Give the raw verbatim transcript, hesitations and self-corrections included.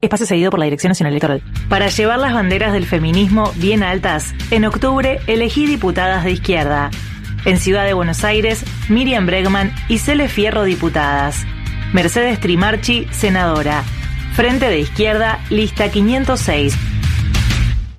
Espacio cedido por la Dirección Nacional Electoral. Para llevar las banderas del feminismo bien altas, en octubre elegí diputadas de izquierda. En Ciudad de Buenos Aires, Miriam Bregman y Cele Fierro diputadas. Mercedes Trimarchi, senadora. Frente de Izquierda, lista quinientos seis.